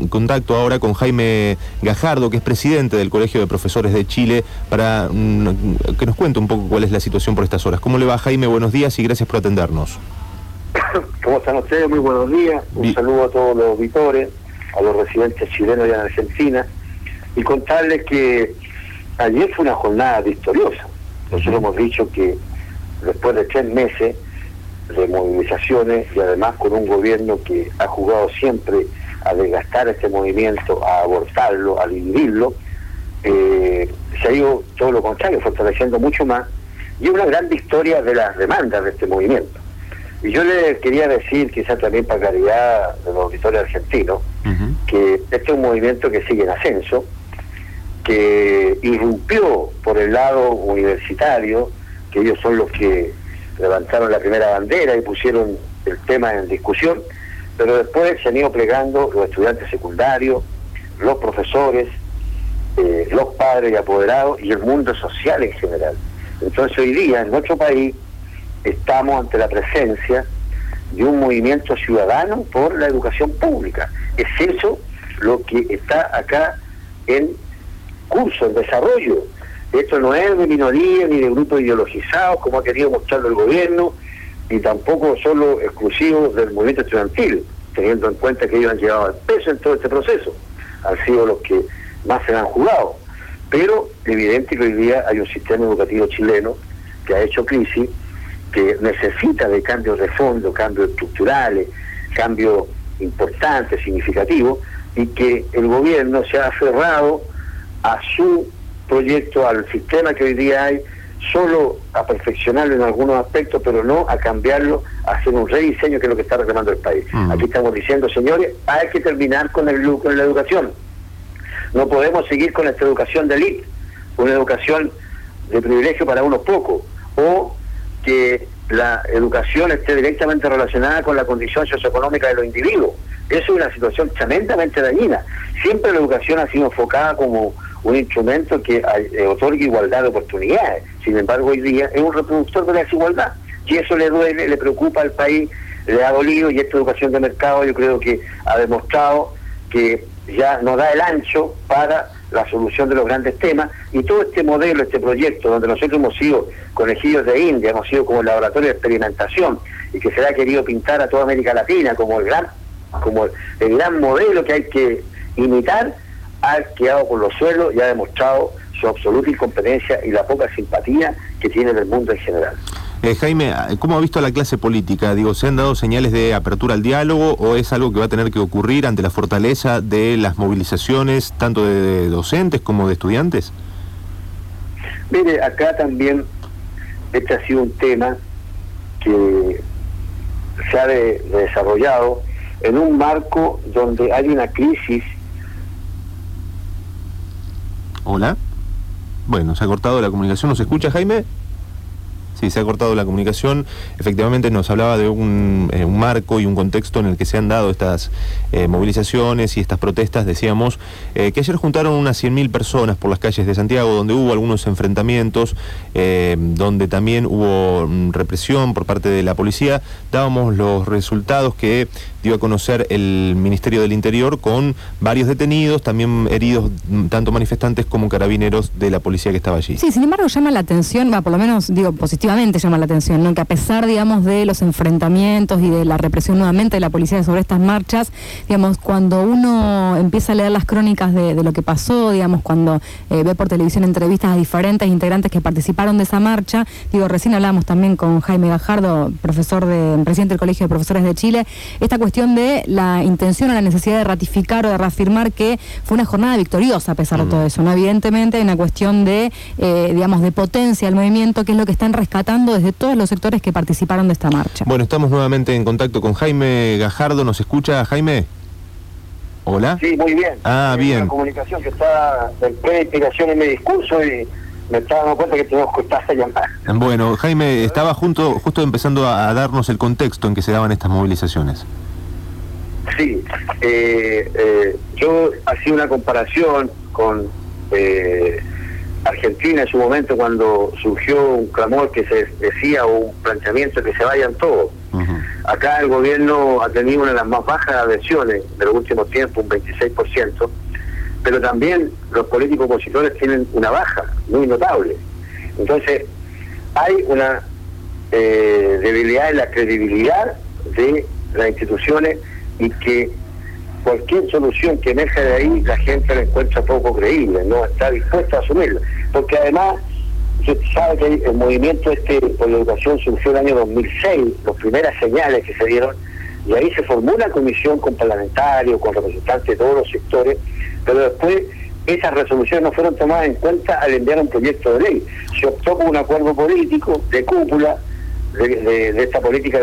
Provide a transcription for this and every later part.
contacto ahora con Jaime Gajardo, que es presidente del Colegio de Profesores de Chile, para que nos cuente un poco cuál es la situación por estas horas. ¿Cómo le va, Jaime? Buenos días y gracias por atendernos. ¿Cómo están ustedes? Muy buenos días. Un saludo a todos los auditores, a los residentes chilenos y en Argentina, y contarles que ayer fue una jornada victoriosa. Nosotros hemos dicho que después de 3 meses de movilizaciones y además con un gobierno que ha jugado siempre a desgastar este movimiento, a abortarlo, a dividirlo, se ha ido todo lo contrario, fortaleciendo mucho más, y una gran victoria de las demandas de este movimiento. Y yo le quería decir, quizás también para claridad de los auditores argentinos, que este es un movimiento que sigue en ascenso, que irrumpió por el lado universitario, que ellos son los que levantaron la primera bandera y pusieron el tema en discusión, pero después se han ido plegando los estudiantes secundarios, los profesores, los padres y apoderados y el mundo social en general. Entonces hoy día en nuestro país estamos ante la presencia de un movimiento ciudadano por la educación pública. Es eso lo que está acá en curso, en desarrollo. Esto no es de minoría ni de grupos ideologizados como ha querido mostrarlo el gobierno, ni tampoco solo exclusivo del movimiento estudiantil, teniendo en cuenta que ellos han llevado el peso en todo este proceso, han sido los que más se han jugado. Pero evidente que hoy día hay un sistema educativo chileno que ha hecho crisis, que necesita de cambios de fondo, cambios estructurales, cambios importantes, significativos, y que el gobierno se ha aferrado a su proyecto, al sistema que hoy día hay, solo a perfeccionarlo en algunos aspectos, pero no a cambiarlo, a hacer un rediseño, que es lo que está reclamando el país. Aquí estamos diciendo, señores, hay que terminar con el lucro en la educación. No podemos seguir con esta educación de élite, una educación de privilegio para unos pocos, o que la educación esté directamente relacionada con la condición socioeconómica de los individuos. Eso es una situación tremendamente dañina. Siempre la educación ha sido enfocada como un instrumento que otorga igualdad de oportunidades. Sin embargo, hoy día es un reproductor de la desigualdad. Y eso le duele, le preocupa al país, le ha dolido, y esta educación de mercado yo creo que ha demostrado que ya no da el ancho para la solución de los grandes temas, y todo este modelo, este proyecto, donde nosotros hemos sido conejillos de India, hemos sido como laboratorio de experimentación, y que se le ha querido pintar a toda América Latina como el gran modelo que hay que imitar, ha quedado por los suelos y ha demostrado su absoluta incompetencia y la poca simpatía que tiene del mundo en general. Jaime, ¿cómo ha visto a la clase política? Digo, ¿se han dado señales de apertura al diálogo o es algo que va a tener que ocurrir ante la fortaleza de las movilizaciones, tanto de docentes como de estudiantes? Mire, acá también este ha sido un tema que se ha desarrollado en un marco donde hay una crisis. Hola. Bueno, se ha cortado la comunicación. ¿Nos escucha, Jaime? Sí, se ha cortado la comunicación. Efectivamente nos hablaba de un marco y un contexto en el que se han dado estas movilizaciones y estas protestas. Decíamos que ayer juntaron unas 100.000 personas por las calles de Santiago, donde hubo algunos enfrentamientos, donde también hubo represión por parte de la policía. Dábamos los resultados que dio a conocer el Ministerio del Interior, con varios detenidos, también heridos, tanto manifestantes como carabineros de la policía que estaba allí. Sí, sin embargo llama la atención, por lo menos digo positivamente llama la atención, ¿no? Que a pesar, digamos, de los enfrentamientos y de la represión nuevamente de la policía sobre estas marchas, digamos, cuando uno empieza a leer las crónicas de lo que pasó, digamos, cuando ve por televisión entrevistas a diferentes integrantes que participaron de esa marcha, digo, recién hablábamos también con Jaime Gajardo, presidente del Colegio de Profesores de Chile, esta cuestión de la intención o la necesidad de ratificar o de reafirmar que fue una jornada victoriosa a pesar de todo eso, ¿no? Evidentemente hay una cuestión de, digamos, de potencia del movimiento, que es lo que están rescatando desde todos los sectores que participaron de esta marcha. Bueno, estamos nuevamente en contacto con Jaime Gajardo. ¿Nos escucha, Jaime? ¿Hola? Sí, muy bien. Bien. La comunicación que está en plena inspiración en mi discurso y me estaba dando cuenta que tenemos que estar a llamar. Bueno, Jaime, estaba justo empezando a darnos el contexto en que se daban estas movilizaciones. Sí, yo hacía una comparación con Argentina en su momento, cuando surgió un clamor que se decía, o un planteamiento, que se vayan todos. Acá el gobierno ha tenido una de las más bajas adhesiones de los últimos tiempos, un 26%, pero también los políticos opositores tienen una baja muy notable. Entonces, hay una debilidad en la credibilidad de las instituciones y que cualquier solución que emerja de ahí, la gente la encuentra poco creíble, no está dispuesta a asumirla. Porque además, usted sabe que el movimiento por la educación surgió en el año 2006, las primeras señales que se dieron, y ahí se formó una comisión con parlamentarios, con representantes de todos los sectores, pero después esas resoluciones no fueron tomadas en cuenta al enviar un proyecto de ley. Se optó por un acuerdo político de cúpula de esta política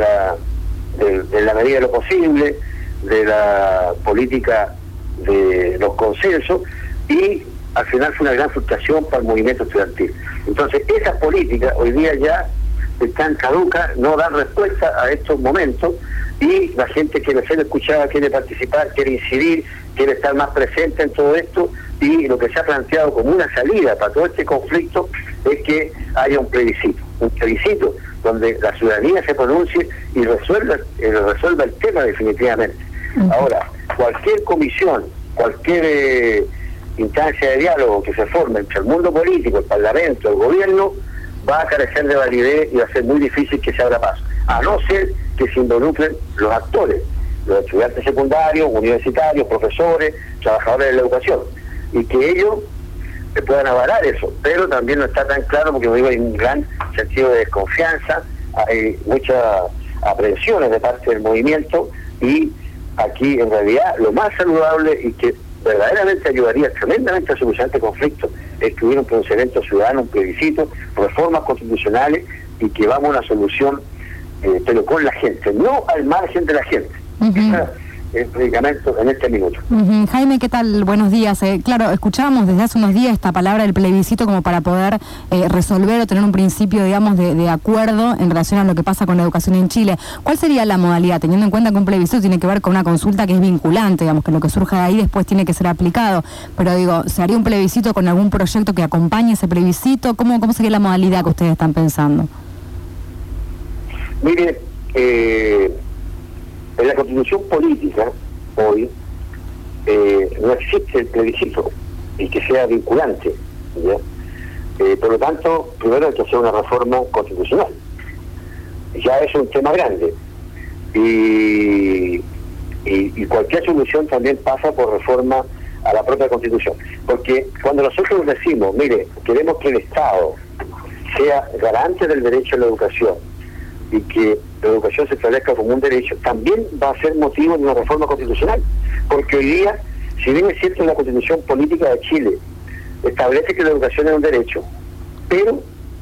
de la medida de lo posible, de la política de los consensos, y al final fue una gran frustración para el movimiento estudiantil. Entonces, esas políticas hoy día ya están caducas, no dan respuesta a estos momentos, y la gente quiere ser escuchada, quiere participar, quiere incidir, quiere estar más presente en todo esto, y lo que se ha planteado como una salida para todo este conflicto es que haya un plebiscito donde la ciudadanía se pronuncie y resuelva el tema definitivamente. Ahora, cualquier comisión, cualquier instancia de diálogo que se forme entre el mundo político, el parlamento, el gobierno, va a carecer de validez y va a ser muy difícil que se abra paso, a no ser que se involucren los actores, los estudiantes secundarios, universitarios, profesores, trabajadores de la educación, y que ellos puedan avalar eso. Pero también no está tan claro, porque como digo, hay un gran sentido de desconfianza, hay muchas aprehensiones de parte del movimiento, y aquí en realidad lo más saludable y que verdaderamente ayudaría tremendamente a solucionar este conflicto es que hubiera un pronunciamiento ciudadano, un plebiscito, reformas constitucionales, y que vamos a una solución, pero con la gente, no al margen de la gente. El predicamento en este minuto. Jaime, ¿qué tal? Buenos días. Claro, escuchábamos desde hace unos días esta palabra del plebiscito como para poder resolver o tener un principio, digamos, de acuerdo en relación a lo que pasa con la educación en Chile. ¿Cuál sería la modalidad, teniendo en cuenta que un plebiscito tiene que ver con una consulta que es vinculante, digamos, que lo que surja de ahí después tiene que ser aplicado? Pero digo, ¿se haría un plebiscito con algún proyecto que acompañe ese plebiscito? ¿Cómo sería la modalidad que ustedes están pensando? Mire, en la constitución política hoy no existe el plebiscito y que sea vinculante, ¿ya? Por lo tanto, primero hay que hacer una reforma constitucional. Ya es un tema grande, y cualquier solución también pasa por reforma a la propia constitución, porque cuando nosotros decimos, mire, queremos que el Estado sea garante del derecho a la educación y que la educación se establezca como un derecho, también va a ser motivo de una reforma constitucional, porque hoy día, si bien es cierto, la Constitución Política de Chile establece que la educación es un derecho, pero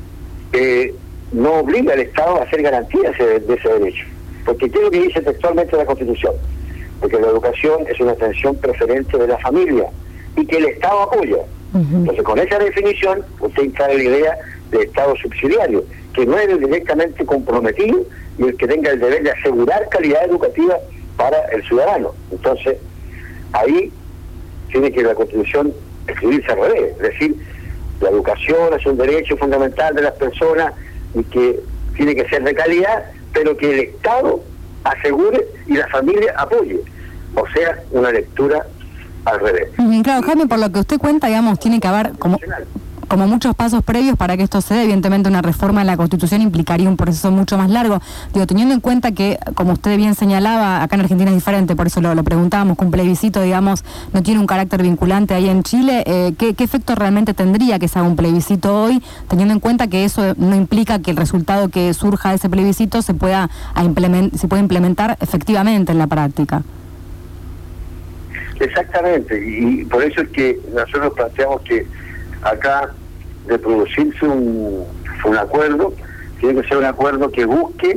no obliga al Estado a hacer garantías de ese derecho, porque ¿qué es lo que dice textualmente la Constitución? Porque la educación es una atención preferente de la familia y que el Estado apoya. Entonces, con esa definición, usted instala la idea de Estado subsidiario, que no es el directamente comprometido y el que tenga el deber de asegurar calidad educativa para el ciudadano. Entonces, ahí tiene que la Constitución escribirse al revés, es decir, la educación es un derecho fundamental de las personas y que tiene que ser de calidad, pero que el Estado asegure y la familia apoye. O sea, una lectura al revés. Claro, Jaime, por lo que usted cuenta, digamos, tiene que haber como muchos pasos previos para que esto se dé. Evidentemente una reforma de la Constitución implicaría un proceso mucho más largo. Digo, teniendo en cuenta que, como usted bien señalaba, acá en Argentina es diferente, por eso lo preguntábamos, que un plebiscito, digamos, no tiene un carácter vinculante ahí en Chile. ¿Qué efecto realmente tendría que se haga un plebiscito hoy, teniendo en cuenta que eso no implica que el resultado que surja de ese plebiscito se pueda implementar efectivamente en la práctica? Exactamente, y por eso es que nosotros planteamos que acá, de producirse un acuerdo, tiene que ser un acuerdo que busque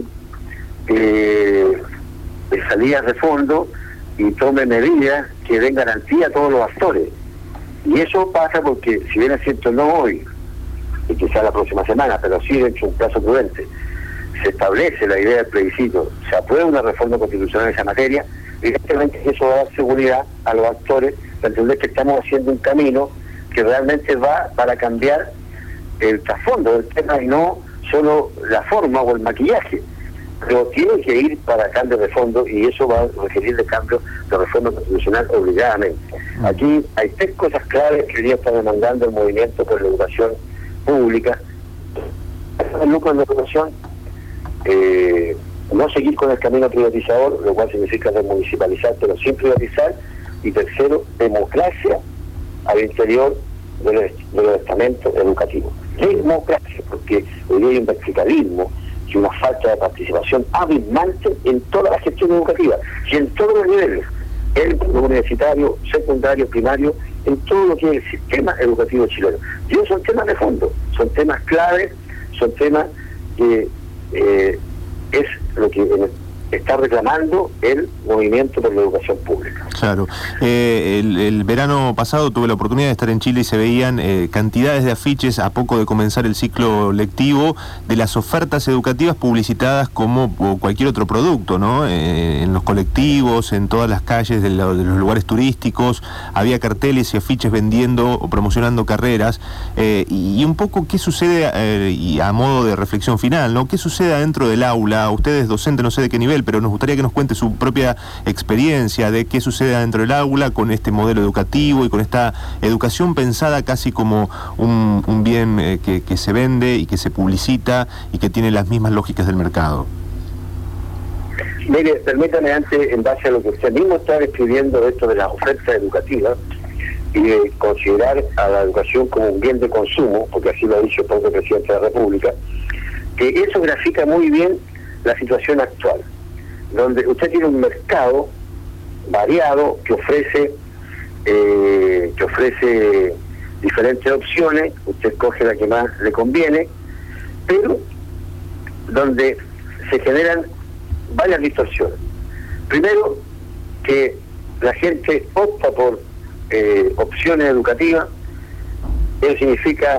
salidas de fondo y tome medidas que den garantía a todos los actores. Y eso pasa porque, si bien es cierto, no hoy, y quizá la próxima semana, pero sí dentro de un plazo prudente, se establece la idea del plebiscito, se aprueba una reforma constitucional en esa materia, evidentemente eso va a dar seguridad a los actores para entender que estamos haciendo un camino que realmente va para cambiar el trasfondo del tema y no solo la forma o el maquillaje. pero tiene que ir para cambios de fondo y eso va a requerir de cambio de reforma constitucional obligadamente. Aquí hay 3 cosas claves que hoy día está demandando el movimiento por la educación pública. El lucro en la educación, no seguir con el camino privatizador, lo cual significa desmunicipalizar, pero sin privatizar. Y tercero, democracia al interior de los estamentos educativos. Democracia, porque hoy día hay un verticalismo y una falta de participación abismante en toda la gestión educativa y en todos los niveles, el universitario, secundario, primario, en todo lo que es el sistema educativo chileno. Y esos son temas de fondo, son temas claves, son temas que es lo que está reclamando el movimiento por la educación pública. Claro. El verano pasado tuve la oportunidad de estar en Chile y se veían cantidades de afiches a poco de comenzar el ciclo lectivo de las ofertas educativas publicitadas como cualquier otro producto, ¿no? En los colectivos, en todas las calles de los lugares turísticos, había carteles y afiches vendiendo o promocionando carreras. Y un poco, ¿qué sucede, y a modo de reflexión final, ¿no? ¿Qué sucede adentro del aula? Usted es docente, no sé de qué nivel, pero nos gustaría que nos cuente su propia experiencia de qué sucede adentro del aula con este modelo educativo y con esta educación pensada casi como un bien que se vende y que se publicita y que tiene las mismas lógicas del mercado. Mire, permítame antes, en base a lo que usted mismo está describiendo, esto de las ofertas educativas y de considerar a la educación como un bien de consumo, porque así lo ha dicho el propio presidente de la República, que eso grafica muy bien la situación actual, donde usted tiene un mercado variado que ofrece diferentes opciones, usted escoge la que más le conviene, pero donde se generan varias distorsiones. Primero, que la gente opta por opciones educativas, eso significa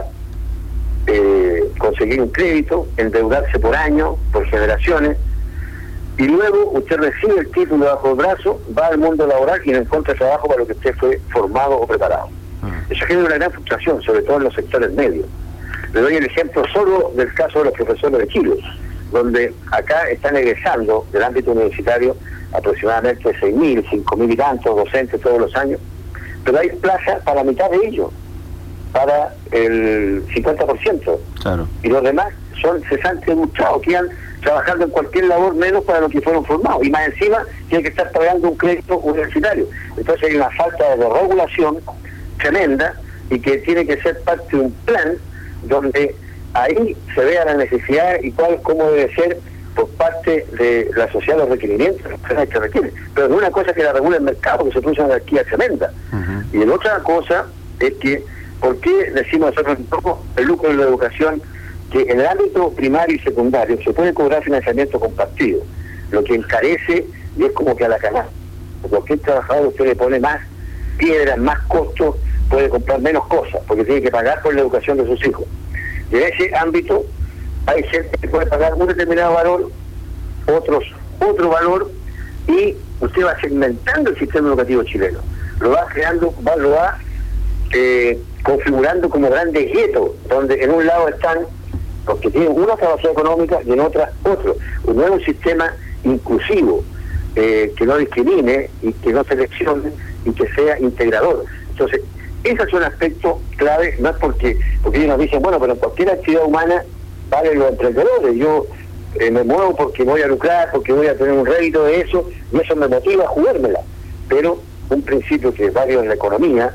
conseguir un crédito, endeudarse por años, por generaciones, y luego usted recibe el título bajo el brazo, va al mundo laboral y no encuentra trabajo para lo que usted fue formado o preparado. Eso genera una gran frustración, sobre todo en los sectores medios. Le doy el ejemplo solo del caso de los profesores de Chile, donde acá están egresando del ámbito universitario aproximadamente 6.000, 5.000 y tantos docentes todos los años, pero hay plazas para la mitad de ellos, para el 50%. Claro. Y los demás son cesantes ilustrados, que quedan trabajando en cualquier labor menos para lo que fueron formados, y más encima tienen que estar pagando un crédito universitario. Entonces hay una falta de regulación tremenda y que tiene que ser parte de un plan donde ahí se vea la necesidad y cómo debe ser por parte de la sociedad los requerimientos que requieren. Pero no una cosa que la regula el mercado, que se produce una anarquía tremenda. Y la otra cosa es que, ¿por qué decimos nosotros un poco el lucro de la educación? Que en el ámbito primario y secundario se puede cobrar financiamiento compartido, lo que encarece y es como que a la canasta. Cualquier trabajador usted le pone más piedras, más costos, puede comprar menos cosas, porque tiene que pagar por la educación de sus hijos. Y en ese ámbito hay gente que puede pagar un determinado valor, otros otro valor, y usted va segmentando el sistema educativo chileno. Lo va creando, lo va configurando como grandes guetos, donde en un lado están los que tienen una capacidad económica y en otra otro. Un nuevo sistema inclusivo, que no discrimine y que no seleccione y que sea integrador. Entonces, esos son aspectos clave, no es porque ellos nos dicen, bueno, pero en cualquier actividad humana valen los emprendedores, yo me muevo porque voy a lucrar, porque voy a tener un rédito de eso, y eso me motiva a jugármela. Pero un principio que es válido en la economía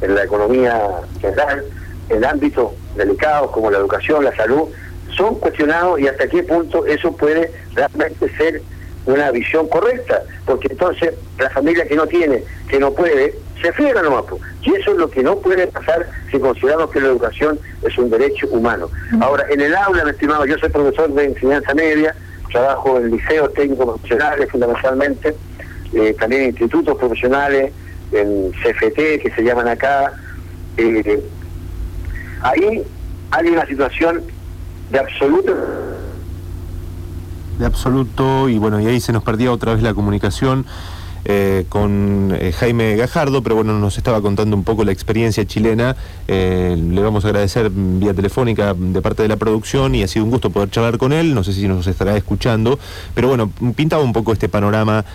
general, en ámbitos delicados como la educación, la salud, son cuestionados, y hasta qué punto eso puede realmente ser una visión correcta, porque entonces la familia que no tiene, que no puede, se friega nomás, y eso es lo que no puede pasar si consideramos que la educación es un derecho humano. Ahora, en el aula, mi estimado, yo soy profesor de enseñanza media, trabajo en liceos técnicos profesionales fundamentalmente, también en institutos profesionales, en CFT, que se llaman acá. Ahí hay una situación de absoluto, y bueno, y ahí se nos perdía otra vez la comunicación. con Jaime Gajardo, pero bueno, nos estaba contando un poco la experiencia chilena. Le vamos a agradecer vía telefónica de parte de la producción y ha sido un gusto poder charlar con él. No sé si nos estará escuchando, pero bueno, pintaba un poco este panorama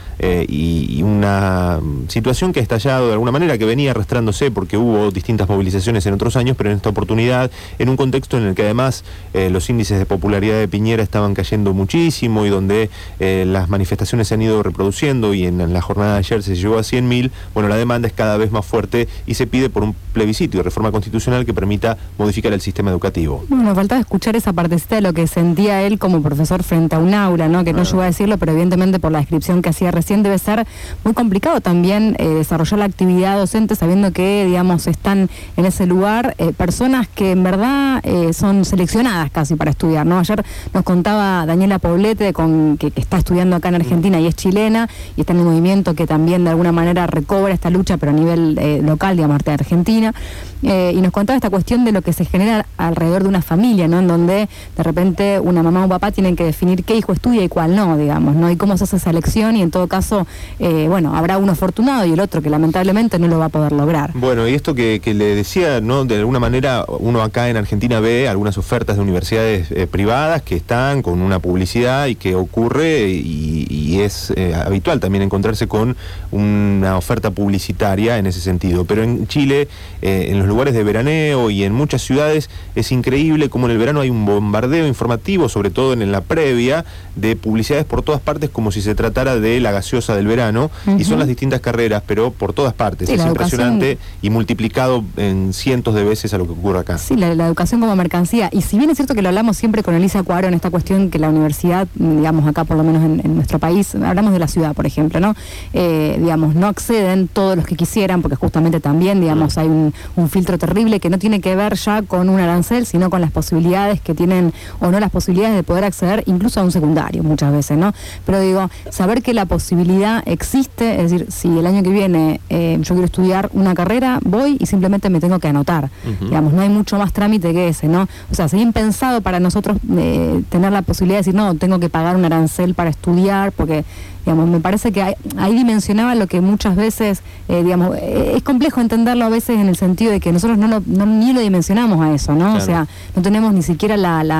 y una situación que ha estallado de alguna manera, que venía arrastrándose porque hubo distintas movilizaciones en otros años, pero en esta oportunidad en un contexto en el que además los índices de popularidad de Piñera estaban cayendo muchísimo y donde las manifestaciones se han ido reproduciendo y en la jornada de ayer se llegó a 100.000, bueno, la demanda es cada vez más fuerte y se pide por un plebiscito y reforma constitucional que permita modificar el sistema educativo. Bueno, faltaba escuchar esa partecita de lo que sentía él como profesor frente a un aula, ¿no? Que no llegó a decirlo, pero evidentemente por la descripción que hacía recién debe ser muy complicado también desarrollar la actividad docente sabiendo que, digamos, están en ese lugar personas que en verdad son seleccionadas casi para estudiar, ¿no? Ayer nos contaba Daniela Poblete, que está estudiando acá en Argentina y es chilena, y está en el movimiento que también de alguna manera recobra esta lucha, pero a nivel local, digamos, de Argentina, y nos contaba esta cuestión de lo que se genera alrededor de una familia, ¿no? En donde de repente una mamá o un papá tienen que definir qué hijo estudia y cuál no, digamos, ¿no? Y cómo se hace esa elección, y en todo caso, bueno, habrá uno afortunado y el otro que lamentablemente no lo va a poder lograr. Bueno, y esto que le decía, ¿no? De alguna manera uno acá en Argentina ve algunas ofertas de universidades privadas que están con una publicidad y que ocurre y es habitual también encontrarse con una oferta publicitaria en ese sentido. Pero en Chile, en los lugares de veraneo y en muchas ciudades, es increíble cómo en el verano hay un bombardeo informativo, sobre todo en la previa, de publicidades por todas partes, como si se tratara de la gaseosa del verano, y son las distintas carreras, pero por todas partes. Sí, es impresionante y multiplicado en cientos de veces a lo que ocurre acá. Sí, la educación como mercancía. Y si bien es cierto que lo hablamos siempre con Elisa Cuadro en esta cuestión, que la universidad, digamos, acá por lo menos en nuestro país, hablamos de la ciudad, por ejemplo, ¿no? Digamos, no acceden todos los que quisieran, porque justamente también, digamos, hay un filtro terrible que no tiene que ver ya con un arancel, sino con las posibilidades que tienen, o no las posibilidades de poder acceder incluso a un secundario muchas veces, ¿no? Pero digo, saber que la posibilidad existe, es decir, si el año que viene yo quiero estudiar una carrera, voy y simplemente me tengo que anotar. Digamos, no hay mucho más trámite que ese, ¿no? O sea, sería impensado para nosotros tener la posibilidad de decir, no, tengo que pagar un arancel para estudiar, porque, digamos, me parece que ahí dimensionaba lo que muchas veces, digamos, es complejo entenderlo a veces en el sentido de que nosotros ni lo dimensionamos a eso, ¿no? Claro. O sea, no tenemos ni siquiera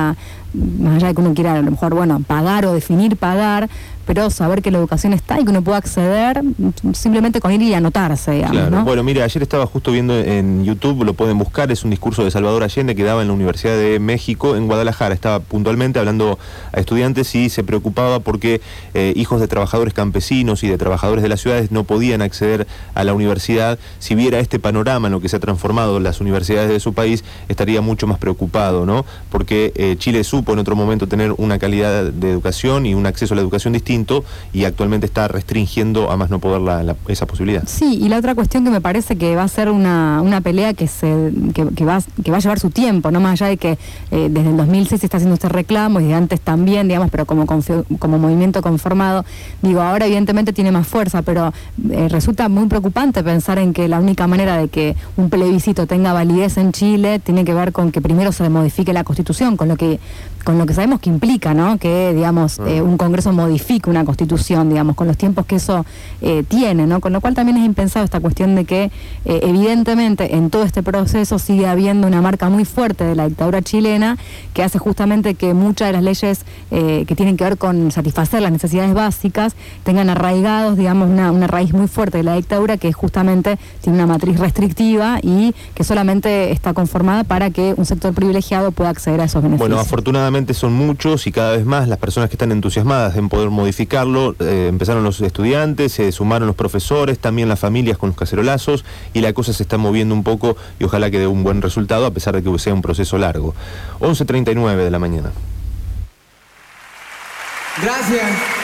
más allá de que uno quiera a lo mejor, bueno, pagar o definir pagar, pero saber que la educación está y que uno puede acceder simplemente con ir y anotarse, digamos, claro, ¿no? Bueno, mira, ayer estaba justo viendo en YouTube, lo pueden buscar, es un discurso de Salvador Allende que daba en la Universidad de México en Guadalajara. Estaba puntualmente hablando a estudiantes y se preocupaba porque hijos de trabajadores campesinos y de trabajadores de las ciudades no podían acceder a la universidad. Si viera este panorama en lo que se ha transformado las universidades de su país, estaría mucho más preocupado, ¿no? Porque Chile supo en otro momento tener una calidad de educación y un acceso a la educación distinto, y actualmente está restringiendo a más no poder esa posibilidad. Sí, y la otra cuestión que me parece que va a ser una pelea que va a llevar su tiempo, no más allá de que desde el 2006 se está haciendo este reclamo y de antes también, digamos, pero como movimiento conformado, digo, ahora evidentemente tiene más fuerza, pero resulta muy preocupante pensar en que la única manera de que un plebiscito tenga validez en Chile tiene que ver con que primero se modifique la Constitución, con lo que sabemos que implica, ¿no? Que, digamos, un Congreso modifique una Constitución, digamos, con los tiempos que eso tiene, ¿no? Con lo cual también es impensado esta cuestión de que evidentemente en todo este proceso sigue habiendo una marca muy fuerte de la dictadura chilena que hace justamente que muchas de las leyes que tienen que ver con satisfacer las necesidades básicas tengan arraigados, digamos, una raíz muy fuerte de la dictadura que justamente tiene una matriz restrictiva y que solamente está conformada para que un sector privilegiado pueda acceder a esos beneficios. Bueno, afortunadamente son muchos y cada vez más las personas que están entusiasmadas en poder modificarlo. Empezaron los estudiantes, se sumaron los profesores, también las familias con los cacerolazos, y la cosa se está moviendo un poco y ojalá que dé un buen resultado a pesar de que sea un proceso largo. 11:39 de la mañana. Gracias.